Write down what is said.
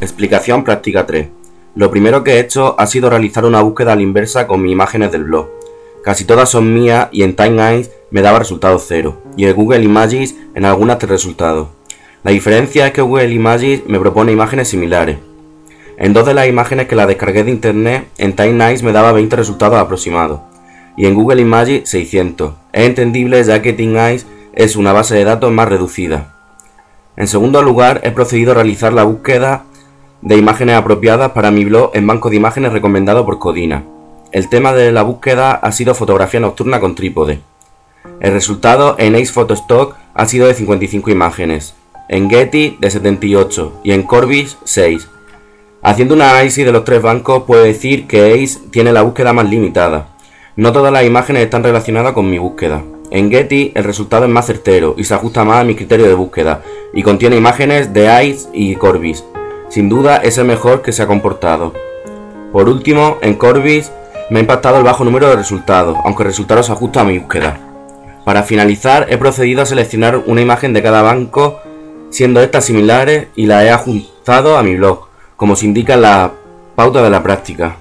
Explicación práctica 3. Lo primero que he hecho ha sido realizar una búsqueda a la inversa con mis imágenes del blog. Casi todas son mías y en Timeline me daba resultado 0, y en Google Images en algunas 3 resultados. La diferencia es que Google Images me propone imágenes similares. En 2 de las imágenes que la descargué de internet, en Timeline me daba 20 resultados aproximados, y en Google Images 600. Es entendible ya que Timeline es una base de datos más reducida. En segundo lugar, he procedido a realizar la búsqueda de imágenes apropiadas para mi blog en banco de imágenes recomendado por Codina. El tema de la búsqueda ha sido fotografía nocturna con trípode. El resultado en Ace Photostock ha sido de 55 imágenes, en Getty de 78 y en Corbis 6. Haciendo un análisis de los 3 bancos puedo decir que Ace tiene la búsqueda más limitada. No todas las imágenes están relacionadas con mi búsqueda. En Getty el resultado es más certero y se ajusta más a mi criterio de búsqueda y contiene imágenes de Ace y Corbis. Sin duda es el mejor que se ha comportado. Por último, en Corbis me ha impactado el bajo número de resultados, aunque el resultado se ajusta a mi búsqueda. Para finalizar, he procedido a seleccionar una imagen de cada banco, siendo estas similares, y la he ajustado a mi blog, como se indica en la pauta de la práctica.